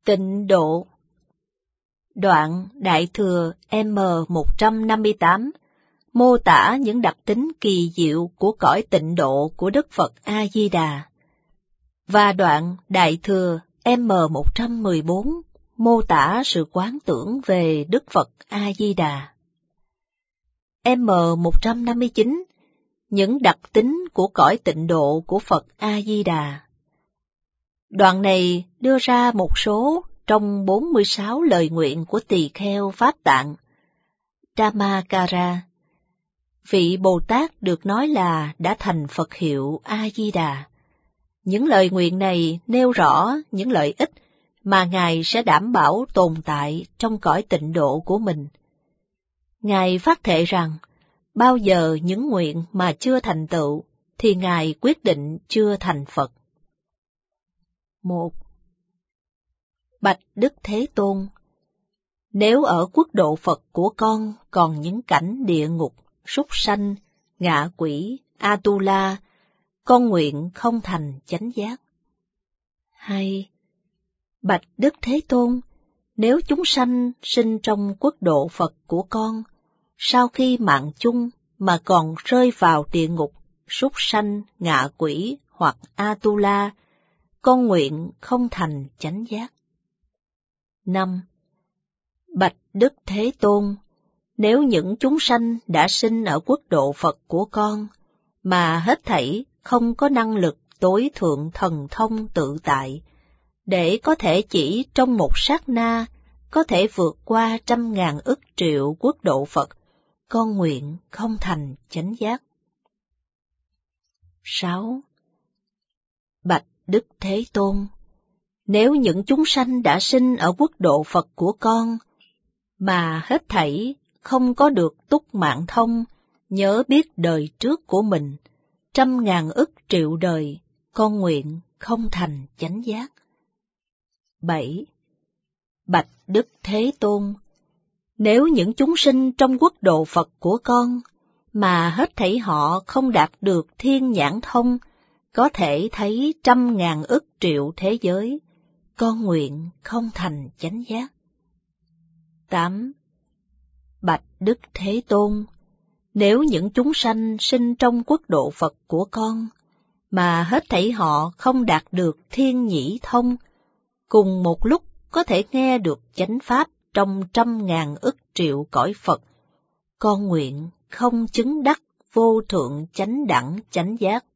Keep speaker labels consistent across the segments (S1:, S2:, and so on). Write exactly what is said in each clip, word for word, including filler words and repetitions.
S1: Tịnh độ. Đoạn Đại Thừa M một trăm năm mươi tám mô tả những đặc tính kỳ diệu của cõi tịnh độ của Đức Phật A-di-đà. Và đoạn Đại Thừa M một trăm mười bốn mô tả sự quán tưởng về Đức Phật A-di-đà. M một trăm năm mươi chín những đặc tính của cõi tịnh độ của Phật A-di-đà. Đoạn này đưa ra một số trong bốn mươi sáu lời nguyện của tỳ kheo Pháp Tạng. Dhammakara, vị Bồ Tát được nói là đã thành Phật hiệu A-di-đà. Những lời nguyện này nêu rõ những lợi ích mà Ngài sẽ đảm bảo tồn tại trong cõi tịnh độ của mình. Ngài phát thệ rằng, bao giờ những nguyện mà chưa thành tựu, thì Ngài quyết định chưa thành Phật. Một. Bạch Đức Thế Tôn, nếu ở quốc độ Phật của con còn những cảnh địa ngục, súc sanh, ngạ quỷ, Atula, con nguyện không thành chánh giác. Hai. Bạch Đức Thế Tôn, nếu chúng sanh sinh trong quốc độ Phật của con, sau khi mạng chung mà còn rơi vào địa ngục, súc sanh, ngạ quỷ hoặc Atula, con nguyện không thành chánh giác. Năm. Bạch Đức Thế Tôn, nếu những chúng sanh đã sinh ở quốc độ Phật của con, mà hết thảy không có năng lực tối thượng thần thông tự tại, để có thể chỉ trong một sát na có thể vượt qua trăm ngàn ức triệu quốc độ Phật, con nguyện không thành chánh giác. Sáu. Bạch Đức Thế Tôn, nếu những chúng sanh đã sinh ở quốc độ Phật của con, mà hết thảy không có được túc mạng thông, nhớ biết đời trước của mình, trăm ngàn ức triệu đời, con nguyện không thành chánh giác. Bảy. Bạch Đức Thế Tôn, nếu những chúng sinh trong quốc độ Phật của con, mà hết thảy họ không đạt được thiên nhãn thông, có thể thấy trăm ngàn ức triệu thế giới, con nguyện không thành chánh giác. Tám. Bạch Đức Thế Tôn, nếu những chúng sanh sinh trong quốc độ Phật của con, mà hết thảy họ không đạt được thiên nhĩ thông, cùng một lúc có thể nghe được chánh pháp trong trăm ngàn ức triệu cõi Phật, con nguyện không chứng đắc vô thượng chánh đẳng chánh giác.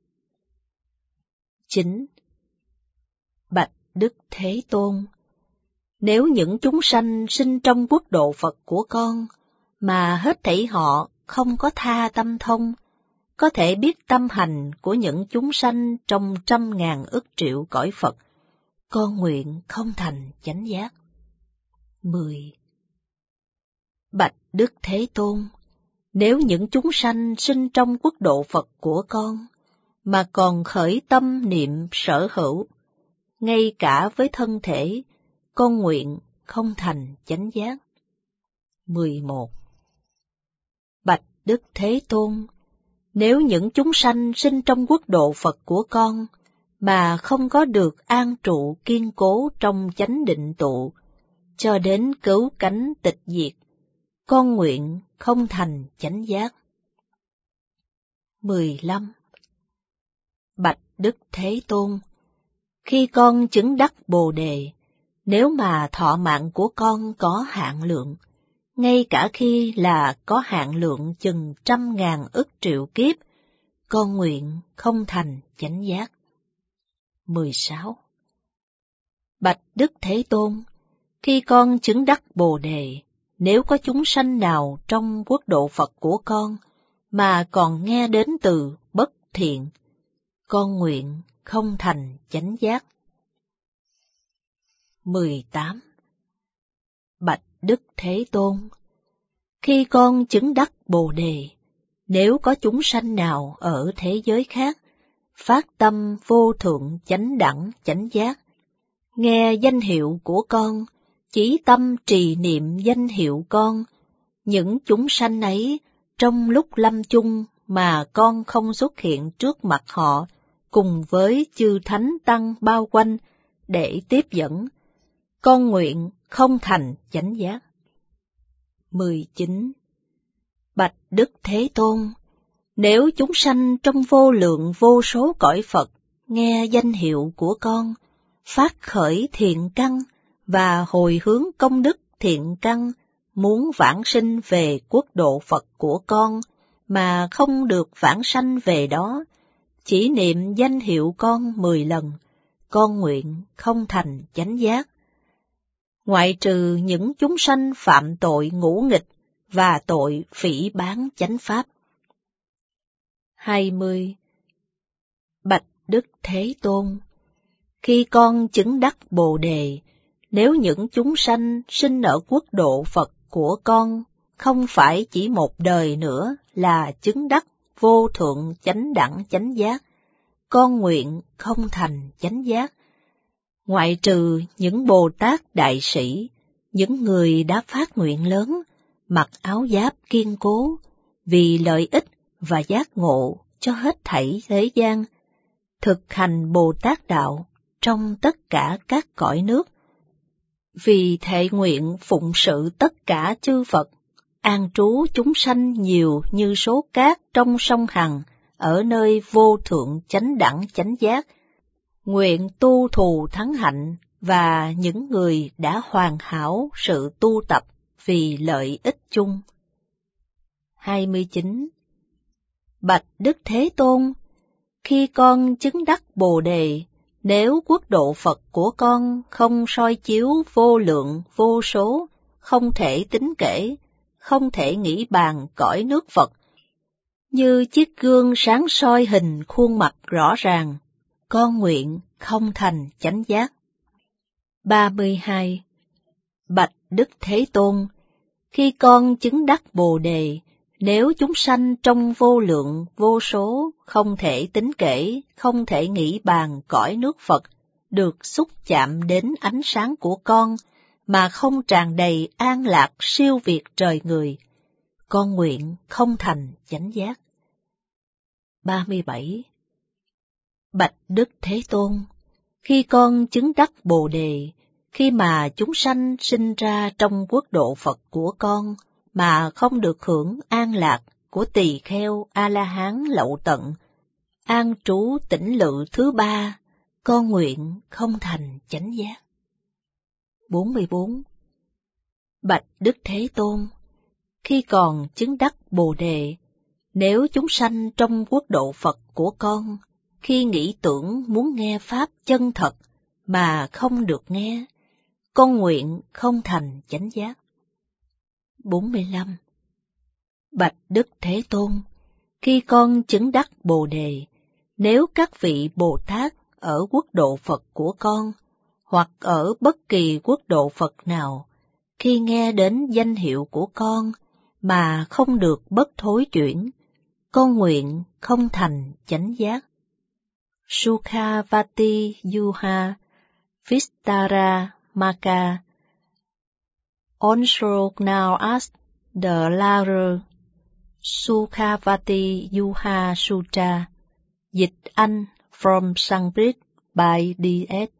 S1: Chín. Bạch Đức Thế Tôn, nếu những chúng sanh sinh trong quốc độ Phật của con, mà hết thảy họ không có tha tâm thông, có thể biết tâm hành của những chúng sanh trong trăm ngàn ức triệu cõi Phật, con nguyện không thành chánh giác. Mười. Bạch Đức Thế Tôn, nếu những chúng sanh sinh trong quốc độ Phật của con, mà còn khởi tâm niệm sở hữu, ngay cả với thân thể, con nguyện không thành chánh giác. Mười một. Bạch Đức Thế Tôn, nếu những chúng sanh sinh trong quốc độ Phật của con, mà không có được an trụ kiên cố trong chánh định tụ, cho đến cứu cánh tịch diệt, con nguyện không thành chánh giác. Mười lăm. Bạch Đức Thế Tôn, khi con chứng đắc Bồ Đề, nếu mà thọ mạng của con có hạn lượng, ngay cả khi là có hạn lượng chừng trăm ngàn ức triệu kiếp, con nguyện không thành chánh giác. Mười sáu. Bạch Đức Thế Tôn, khi con chứng đắc Bồ Đề, nếu có chúng sanh nào trong quốc độ Phật của con, mà còn nghe đến từ bất thiện, con nguyện không thành chánh giác. Mười tám. Bạch Đức Thế Tôn, khi con chứng đắc Bồ Đề, nếu có chúng sanh nào ở thế giới khác, phát tâm vô thượng chánh đẳng chánh giác, nghe danh hiệu của con, chỉ tâm trì niệm danh hiệu con, những chúng sanh ấy trong lúc lâm chung mà con không xuất hiện trước mặt họ, cùng với chư thánh tăng bao quanh để tiếp dẫn, con nguyện không thành chánh giác. mười chín. Bạch Đức Thế Tôn, nếu chúng sanh trong vô lượng vô số cõi Phật nghe danh hiệu của con, phát khởi thiện căn và hồi hướng công đức thiện căn, muốn vãng sinh về quốc độ Phật của con, mà không được vãng sanh về đó, chỉ niệm danh hiệu con mười lần, con nguyện không thành chánh giác. Ngoại trừ những chúng sanh phạm tội ngũ nghịch và tội phỉ báng chánh pháp. hai mươi. Bạch Đức Thế Tôn, khi con chứng đắc Bồ Đề, nếu những chúng sanh sinh ở quốc độ Phật của con không phải chỉ một đời nữa là chứng đắc vô thượng chánh đẳng chánh giác, con nguyện không thành chánh giác. Ngoại trừ những Bồ Tát đại sĩ, những người đã phát nguyện lớn, mặc áo giáp kiên cố, vì lợi ích và giác ngộ cho hết thảy thế gian, thực hành Bồ Tát đạo trong tất cả các cõi nước, vì thệ nguyện phụng sự tất cả chư Phật, an trú chúng sanh nhiều như số cát trong sông Hằng, ở nơi vô thượng chánh đẳng chánh giác, nguyện tu thù thắng hạnh và những người đã hoàn hảo sự tu tập vì lợi ích chung. hai mươi chín. Bạch Đức Thế Tôn, khi con chứng đắc Bồ Đề, nếu quốc độ Phật của con không soi chiếu vô lượng vô số, không thể tính kể, không thể nghĩ bàn cõi nước Phật, như chiếc gương sáng soi hình khuôn mặt rõ ràng, con nguyện không thành chánh giác. ba mươi hai. Bạch Đức Thế Tôn, khi con chứng đắc Bồ Đề, nếu chúng sanh trong vô lượng vô số, không thể tính kể, không thể nghĩ bàn cõi nước Phật, được xúc chạm đến ánh sáng của con, mà không tràn đầy an lạc siêu việt trời người, con nguyện không thành chánh giác. ba mươi bảy. Bạch Đức Thế Tôn, khi con chứng đắc Bồ Đề, khi mà chúng sanh sinh ra trong quốc độ Phật của con, mà không được hưởng an lạc của tỳ kheo A-la-hán lậu tận, an trú tĩnh lự thứ ba, con nguyện không thành chánh giác. bốn mươi bốn. Bạch Đức Thế Tôn, khi còn chứng đắc Bồ Đề, nếu chúng sanh trong quốc độ Phật của con, khi nghĩ tưởng muốn nghe Pháp chân thật mà không được nghe, con nguyện không thành chánh giác. bốn mươi lăm. Bạch Đức Thế Tôn, khi con chứng đắc Bồ Đề, nếu các vị Bồ Tát ở quốc độ Phật của con, hoặc ở bất kỳ quốc độ Phật nào, khi nghe đến danh hiệu của con mà không được bất thối chuyển, con nguyện không thành chánh giác. Sukhavati Yuha Vistara Maka Also now ask the latter Sukhavati Yuha Sutra, dịch Anh from Sanskrit by D S